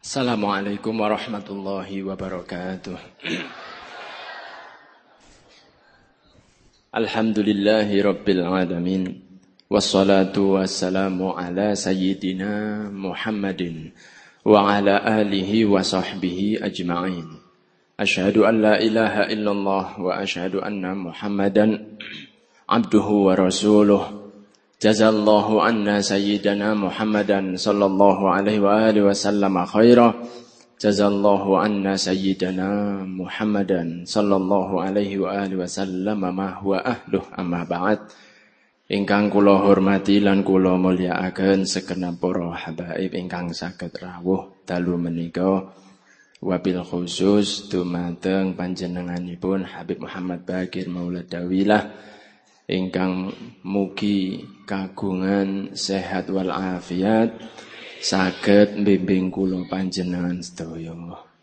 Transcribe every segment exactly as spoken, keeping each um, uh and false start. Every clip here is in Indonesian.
Assalamualaikum warahmatullahi wabarakatuh. Alhamdulillahi rabbil alamin. Wassalatu wassalamu ala sayyidina Muhammadin wa ala alihi wa sahbihi ajma'in. Asyhadu an la ilaha illallah wa asyhadu anna Muhammadan abduhu wa rasuluh. Jazallahu anna sayyidana Muhammadan sallallahu alaihi wa alihi wasallam khairah. Jazallahu anna sayyidana Muhammadan sallallahu alaihi wa alihi wasallam ma huwa ahluh amma ba'd. Ingkang kula hormati lan kula mulyakaken segenap para habaib ingkang saged rawuh dalu menika, wabil khusus dumateng panjenenganipun Habib Muhammad Baqir Maulad Dawilah ingkang mugi kagungan sehat wal afiat saged mbimbing kula panjenengan sedaya.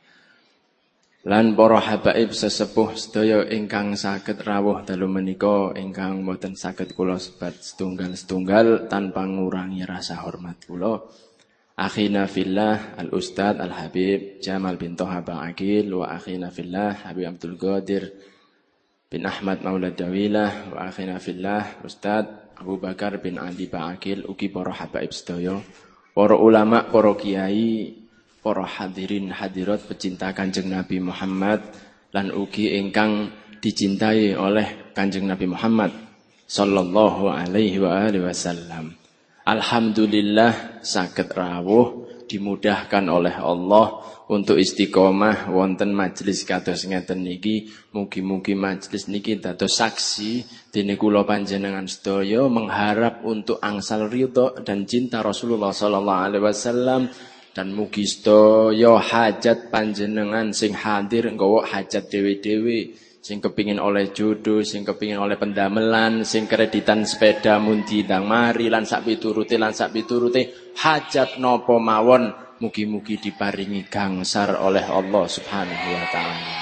Lan para habaib sesepuh sedaya ingkang saged rawuh dalu menika ingkang boten saged kula sebat setunggal-setunggal tanpa ngurangi rasa hormat kula. Akhina fillah al-Ustad Al-Habib Jamal bin Toha Baqil wa akhina fillah Habib Abdul Qadir bin Ahmad Maulad Dawilah wa akhina fillah Ustad Abu Bakar bin Ali Baqil, ugi para habaib sedaya, para ulama, para kiai, para hadirin hadirat pecinta Kanjeng Nabi Muhammad lan ugi ingkang dicintai oleh Kanjeng Nabi Muhammad sallallahu alaihi wa alihi wasallam. Alhamdulillah saged rawuh dimudahkan oleh Allah untuk istiqomah wonten majelis kados ngeten niki. Mugi-mugi majelis niki dados saksi dene kula panjenengan sedaya mengharap untuk angsal ridho dan cinta Rasulullah sallallahu alaihi wasallam, dan mugi sedaya hajat panjenengan sing hadir nggawa hajat dhewe-dhewe, sing kepingin oleh jodoh, sing kepingin oleh pendamelan, sing kreditan sepeda mundi ndang mari lan sak piturute lan sak piturute hajat napa mawon, mugi-mugi diparingi gangsar oleh Allah Subhanahu wa taala.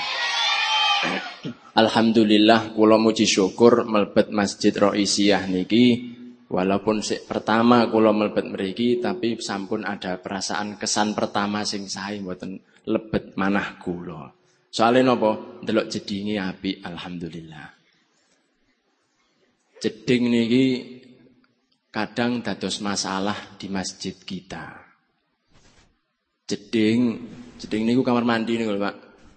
Alhamdulillah kula muji syukur mlebet Masjid Roisiyah niki, walaupun sik pertama kula mlebet mriki tapi sampun ada perasaan kesan pertama sing sae mboten lebet manah kula. Soale napa? Ndelok jedinge apik, alhamdulillah. Jeding niki kadang dados masalah di masjid kita. Jeding, jeding niku kamar mandi niku lho, Pak.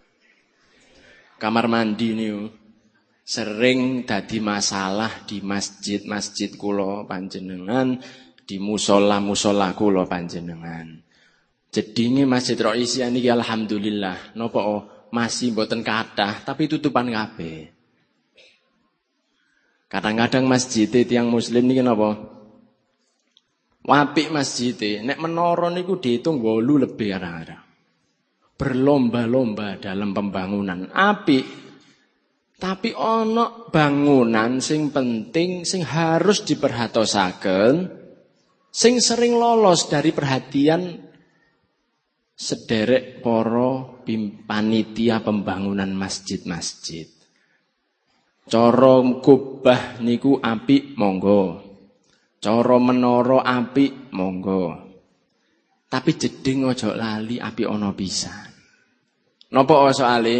Kamar mandi niku sering dadi masalah di masjid-masjid kula panjenengan, di musala-musala kula panjenengan. Jedinge Masjid Roisiyah niki alhamdulillah napa masih mboten kathah tapi tutupan kabeh. Kadang-kadang masjid tiyang muslim niki napa? Apik masjid, nek menara niku diitung wolu lebih kadang-kadang. Berlomba-lomba dalam pembangunan apik. Tapi ana bangunan sing penting sing harus diperhatosaken, sing sering lolos dari perhatian sederek para panitia pembangunan masjid-masjid. Cara kubah niku apik monggo. Cara menara apik monggo. Tapi jeding aja lali apik ana pisan. Napa soale?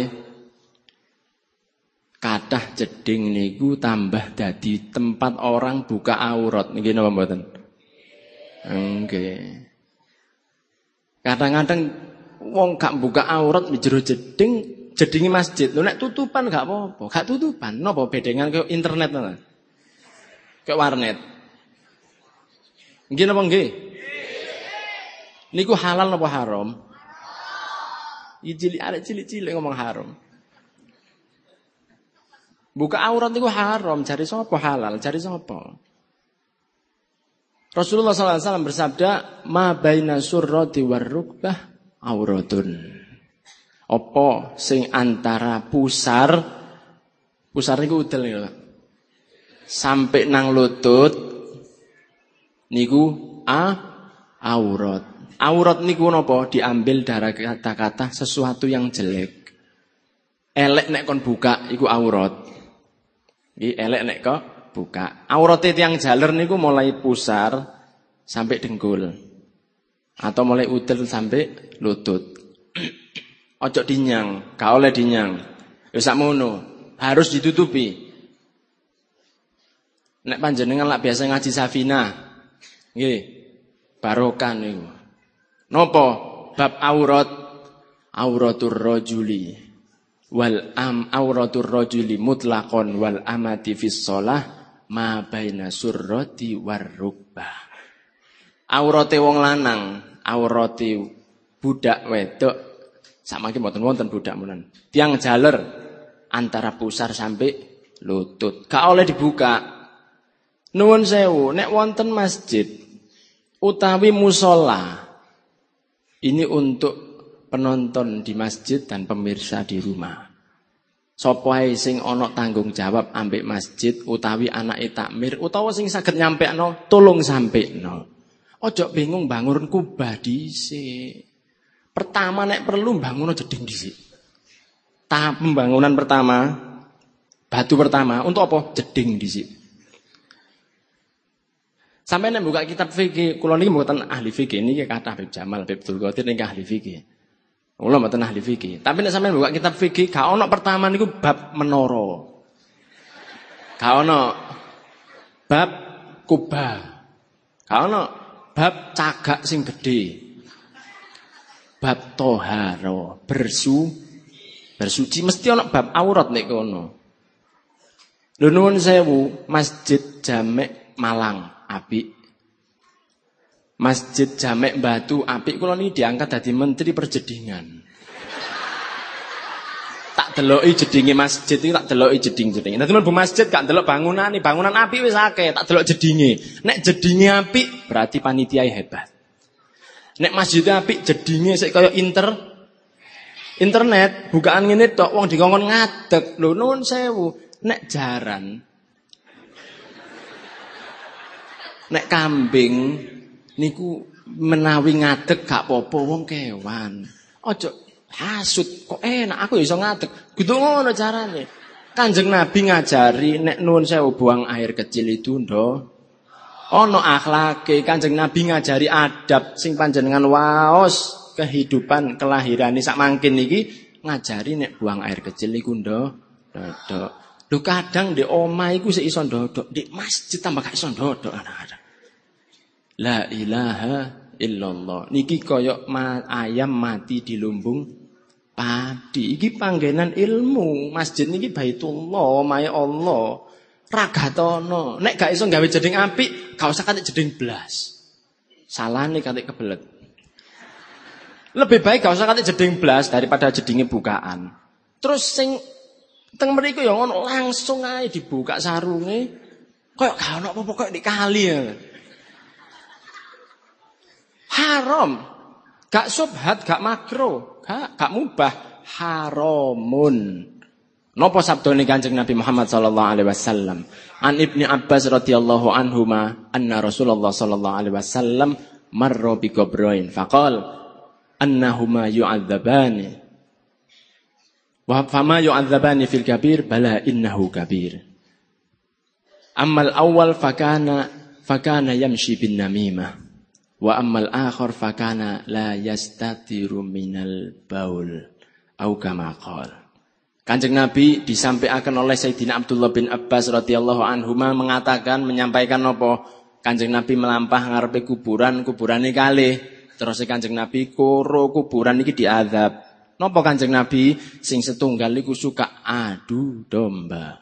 Kathah jeding niku tambah dadi tempat orang buka aurat. Niki napa mboten? Nggih. Kadang-kadang wong gak buka aurat jero jeding, jedinge masjid. Lho nek tutupan gak apa-apa. Gak tutupan. Napa bedengan kaya internet ngono? Kayak warnet. Nggih napa nggih? Niku halal napa haram? Iki arek cilik-cilik ngomong haram. Buka aurat niku haram, jare sapa halal? Jare sapa? Rasulullah sallallahu alaihi wasallam bersabda, "Ma baina surrati war rukbah auratun." Apa sing antara pusar, pusar niku udel niku, sampai nang lutut niku a aurat. Aurat niku napa? Diambil dari kata-kata sesuatu yang jelek. Elek nek kon buka iku aurat. Iki elek nek kok buka. Aurate tiyang jaler niku mulai pusar sampai dengkul. Atau mulai udel sampai lutut. Ojo dinyang, gak oleh dinyang. Ya sakmono, harus ditutupi. Nek panjenengan lak biasa ngaji Safinah, nggih, barokah niku. Napa? Bab aurat, auratur rajuli wal am auratur rajuli mutlaqon wal amati fis shalah ma baina surrati war rukbah. Aurate wong lanang, aurate budak wedok samangke mboten wonten budak mulan. Tiang jaler antara pusar sampai lutut. Gak oleh dibuka. Nuwun sewu, nek wonten masjid utawi musola, ini untuk penonton di masjid dan pemirsa di rumah. Sapa ae sing ana tanggung jawab ambek masjid utawi anake takmir utawa sing saged nyampekno, tolong sampekno. Ojo bingung bangun kubah dhisik. Pertama nek perlu bangun jeding dhisik. Tahap pembangunan pertama, batu pertama untuk apa? Jeding dhisik. Sampai nek buka kitab fikih, kula niki mboten ahli fikih, niki kathah Habib Jamal, Habib Abdul Qadir niki ahli fikih. Kula mboten ahli fikih. Tapi nek sampeyan buka kitab fikih, gak ono pertama niku bab menara. Gak ono bab kubah. Gak ono bab cagak sing gedhe. Bab toharo, bersu bersuci mesti ono bab aurat nek kono. Lho nuwun sewu, Masjid Jamek Malang apik. Masjid Jamek Batu apik, kula niki diangkat dadi menteri perjedingan. Tak deloki jedinge masjid iki, tak deloki jeding-jedinge. Dadi mlebu masjid gak delok bangunane, bangunan apik wis akeh, tak delok jedinge. Nek jedinge apik berarti panitia hebat. Nek masjid apik jedinge sik kaya inter internet, bukaan ngene tok wong dikongkon ngadeg. Lho nuwun sewu, nek jaran nek kambing niku menawi ngadeg gak apa-apa wong kewan. Ojo hasud kok enak aku iso ngadeg. Kudu ngono carane. Kanjeng Nabi ngajari nek nuwun sewu buang air kecil itu ndo ono akhlake. Kanjeng Nabi ngajari adab sing panjenengan waos kehidupan kelahirane sak mangkin iki ngajari nek buang air kecil iku ndo ndodok. Lho kadang di omah iku sik iso ndodok, di masjid tambah gak iso ndodok anak-anak. La ilaha illallah. Niki kaya ma- ayam mati di lumbung padi. Iki panggenan ilmu. Masjid niki Baitullah, omahe Allah. Ragatono. Nek gak iso gawe jeding apik, gak usah katik jeding blas. Salane katik kebelet. Lebih baik gak usah katik jeding blas daripada jedinge bukaan. Terus sing teng mriku ya ngono langsung ae dibuka sarunge. Kayak gak ono apa-apa kok di kali ya. Haram. Gak subhat, gak makro, gak gak mubah, haramun. Napa sabdane Kanjeng Nabi Muhammad sallallahu alaihi wasallam? An Ibnu Abbas radhiyallahu anhuma anna Rasulullah sallallahu alaihi wasallam marra bi qabrain faqala annahuma yu'adzabani. Wa fama yu'adzabani fil kabir bala innahu kabir. Ammal awwal fakana fakana yamshi bin namimah. Wa ammal akhar fakana la yastatiru minal baul au kama qala. Kanjeng Nabi disampaikan oleh Sayyidina Abdullah bin Abbas radhiyallahu anhuma mengatakan menyampaikan apa? Kanjeng Nabi melampah ngarepe kuburan, kuburane kalih. Terus Kanjeng Nabi koro kuburan iki diazab. Napa Kanjeng Nabi sing setunggal iku suka adu domba.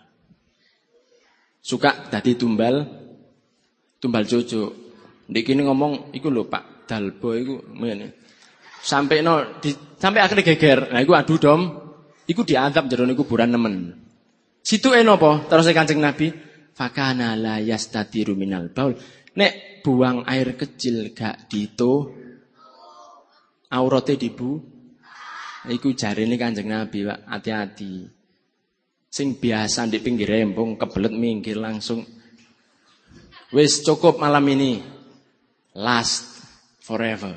Suka dadi tumbal tumbal cucuk. Ndek kene ngomong iku lho Pak Dalbo iku ngene. Sampai no di, sampai akhirnya geger. Nah iku adu dom, iku diazab jero kuburan nemen. Situ enopo? Terus Kanjeng Nabi, fakana la yastatiru minal baul. Nek buang air kecil gak dito aurate dibu. Iku jarine Kanjeng Nabi, Pak, hati-hati. Sing biasa di pinggir rembong kebelet minggir langsung. Wis cukup malam ini. Last forever.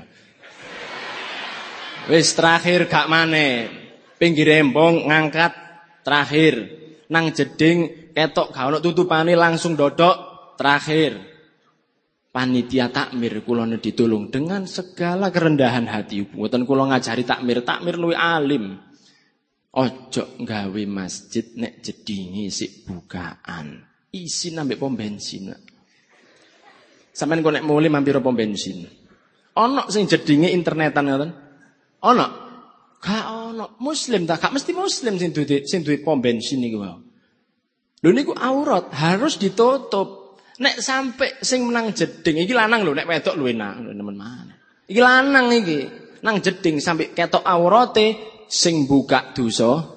Wis terakhir gak maneh. Pinggir rembong ngangkat terakhir. Nang jeding ketok gak ono tutupane langsung dodok terakhir. panitia takmir kula ditulung dengan segala kerendahan hati. Mboten kula ngajari takmir, takmir luwih alim. Ojo gawe masjid nek jedinge sik bukaan. Isin ambek pom bensin. Sampeyan kok nek mulih mampir pom bensin. Ana sing jedinge internetan ngoten. Ana. Gak ana. Muslim ta, gak mesti muslim sing duwe sing duwe pom bensin niku wae. Lho niku aurat harus ditutup. Nek sampai sing menang jeding iki lanang lho, nek wedok luwih enak nemen mana. Iki lanang iki nang jeding sampai ketok aurate sing buka dosa.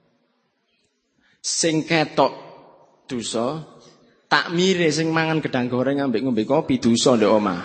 Sing ketok dosa, takmire sing mangan gedang goreng ambek ngombe kopi dosa ndek omah.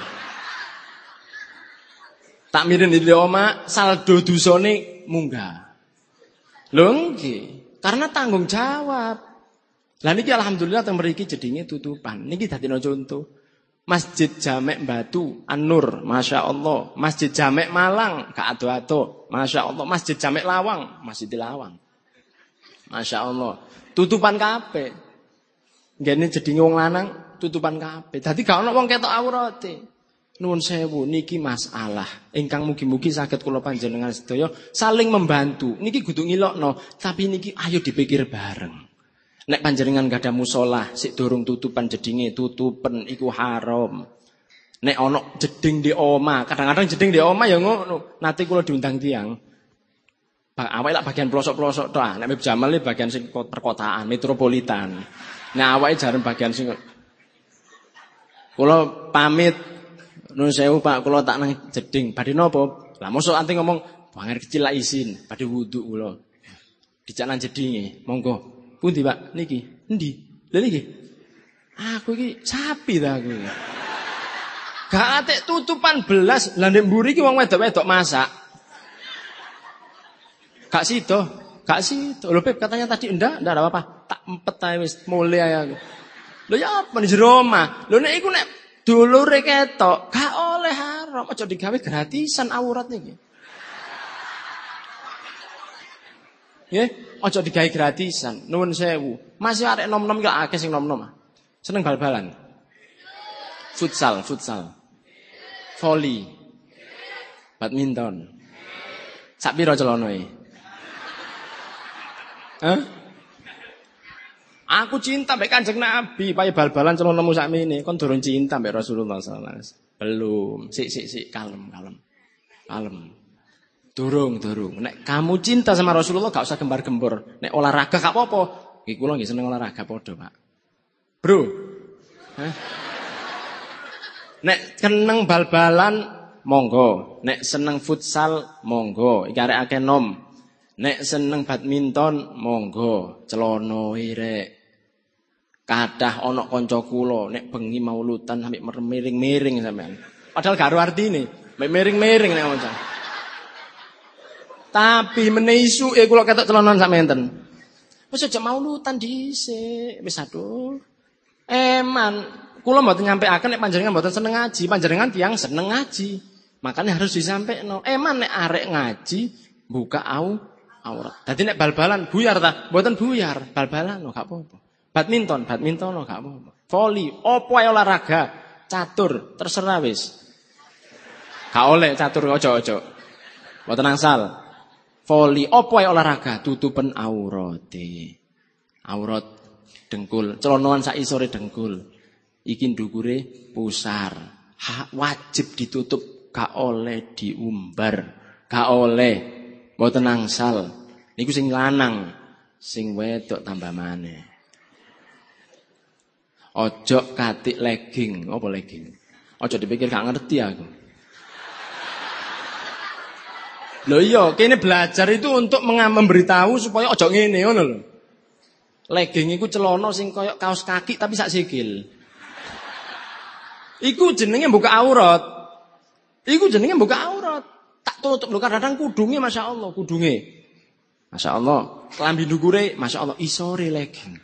Takmire ndek omah saldo dosane munggah. Lho nggih, karena tanggung jawab. Lah niki alhamdulillah teng mriki jedinge tutupan. Niki dadine contoh. Masjid Jamek Batu An-Nur, Masya Allah. Masjid Jamek Malang, gak ado-ado, Masya Allah. Masjid Jamek Lawang, Masjid Lawang, Masya Allah. Tutupan kabeh. Nggene jedinge wong lanang tutupan kabeh. Dadi gak ana wong ketok aurate. Nuwun sewu niki masalah ingkang mugi-mugi saged kula panjenengan sedaya saling membantu. Niki kudu ngilokno, tapi niki ayo dipikir bareng. Nek panjenengan gak ada musola, sik durung tutupan jedinge, tutupen iku haram. Nek ana jeding di oma, kadang-kadang jeding di oma ya ngono. Nate kula diundang tiyang. Awake lak bagian pelosok-pelosok tok. Nek Mib Jamal iki bagian sing perkotaan, metropolitan. Nah awake jaren bagian sing kula pamit. Nuwun sewu Pak, kula tak nang jeding. Badhe napa? Lah mosok ante ngomong, "Bangar kecil lak izin, badhe wudu kula." Dijak nang jedinge, monggo. Pundi Pak? Niki. Endi? Lha niki. Aku iki sapi ta aku. Gak atek tutupan belas, lah ndek mburi iki wong wedok-wedok masak. Gak sido, gak sido. Lho Beb katanya tadi enggak, enggak ada apa-apa. Tak empet ae wis mulai aku. Lho ya apa di jero omah. Lho nek iku nek dulure ketok, gak oleh haram. Aja digawe gratisan aurat niki. Nggih. Ojo digawe gratisan, nuwun sewu. Masih arek nom-nom ki akeh sing nom-nom. Seneng bal-balan. Futsal, futsal. Voli. Badminton. Sak pira celonoe? Hah? Aku cinta mbek Kanjeng Nabi, paye bal-balan celonomu sakmene, kon durung cinta mbek Rasulullah sallallahu alaihi wasallam. Belum. Sik sik sik kalem, kalem. Kalem. Durung, durung. Nek kamu cinta sama Rasulullah gak usah gembar-gembor. Nek olahraga gak apa-apa. Iki kula nggih seneng olahraga padha, Pak. Bro. Hah? Nek seneng bal-balan monggo, nek seneng futsal monggo. Iki arek akeh nom. Nek seneng badminton monggo, celono rek. Kadah ana kanca kula nek bengi maulutan sampe miring-miring sampean. Padahal gak ero artine, mek miring-miring nek ngono. Tapi meneisu eh kula ketok celonon sak menten. Wis aja maulutan dhisik, wis aduh. Eman, kula mboten nyampeaken nek panjenengan mboten seneng ngaji, panjenengan tiyang seneng ngaji. Makanya harus disampaikan. Eman nek arek ngaji buka au aurat. Dadi nek bal-balan buyar ta? Mboten buyar, bal-balan lho gak apa-apa. Badminton, badminton lho gak apa-apa. Voli, opo ae olahraga, catur, terserah wis. Gak oleh catur ojo-ojo. Mboten angsal. Voli, opo ae olahraga, tutupen aurate. Aurat dengkul, celonoan sak isore dengkul. Iki ndukure pusar. Ha, wajib ditutup, gak oleh diumbar, gak oleh mboten angsal. Niku sing lanang, sing wedok tambah maneh. Ojo katik legging, apa legging? Ojo dipikir gak ngerti aku. Loh iya, kene belajar itu untuk memberitahu supaya ojo ngene ngono lho. Legging iku celana sing koyo kaos kaki tapi sak sikil. Iku jenenge buka aurat. Iku jenenge buka aurat. Tak tutup lho kadang kudunge Masya Allah, kudunge. Masya Allah, kelambi ndukure Masya Allah, isore legging.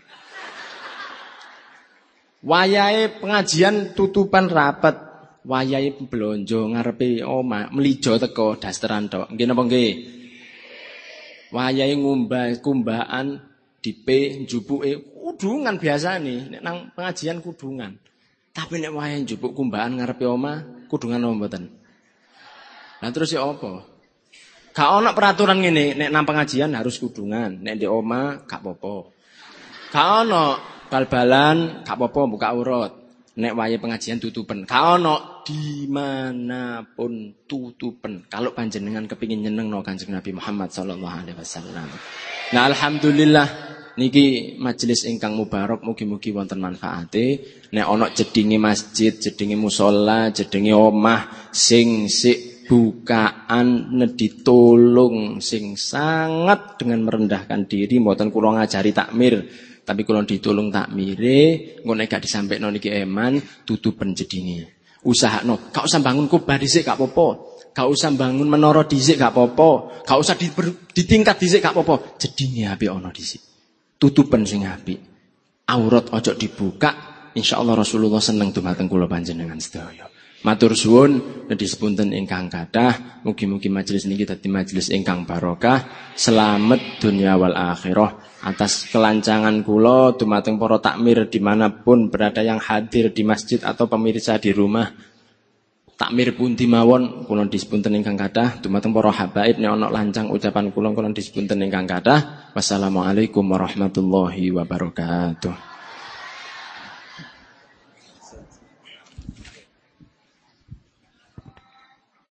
Wayahe pengajian tutupan rapat. Wayahe blonjo ngarepe omah, mlijo teko dasteran tok. Nggih napa nggih? Wayahe ngumbah kumbaan dipe njupuke kudungan biasane nek nang pengajian kudungan. Tapi nek wayahe njupuk kumbaan ngarepe omah, kudungan apa mboten? Lah terus ya apa? Gak ana peraturan ngene, nek nang pengajian harus kudungan, nek di omah gak apa-apa. Gak ana bal-balan gak apa-apa buka aurat. Nek wayahe pengajian tutupen. Gak ana dimanapun tutupen. Kalau panjenengan kepingin nyenengno Kanjeng Nabi Muhammad sallallahu alaihi wasallam. Nah alhamdulillah niki majelis ingkang mubarak mugi-mugi wonten manfaate. Nek ana jedinge masjid, jedinge musala, jedinge omah sing sik bukaan neditulung sing sangat dengan merendahkan diri mboten kula ngajari takmir tapi kula ditulung takmire engko nek gak disampekno niki eman tutupen jedinge usahakno gak usah bangun kubah dhisik gak apa-apa gak usah bangun menara dhisik gak apa-apa gak usah di, ditingkat dhisik gak apa-apa jedinge apik ana dhisik tutupen sing apik aurat ojo dibuka insyaallah Rasulullah seneng dumateng kula panjenengan sedaya. Matur suwun disepunten ingkang kathah mugi-mugi majelis niki dadi majelis ingkang barokah selamat dunia wal akhirah atas kelancangan kula dumateng para takmir dimanapun berada yang hadir di masjid atau pemirsa di rumah takmir pundi mawon kula disepunten ingkang kathah dumateng para habaib nek ana lancang ucapan kula kula disepunten ingkang kathah wassalamualaikum warahmatullahi wabarakatuh.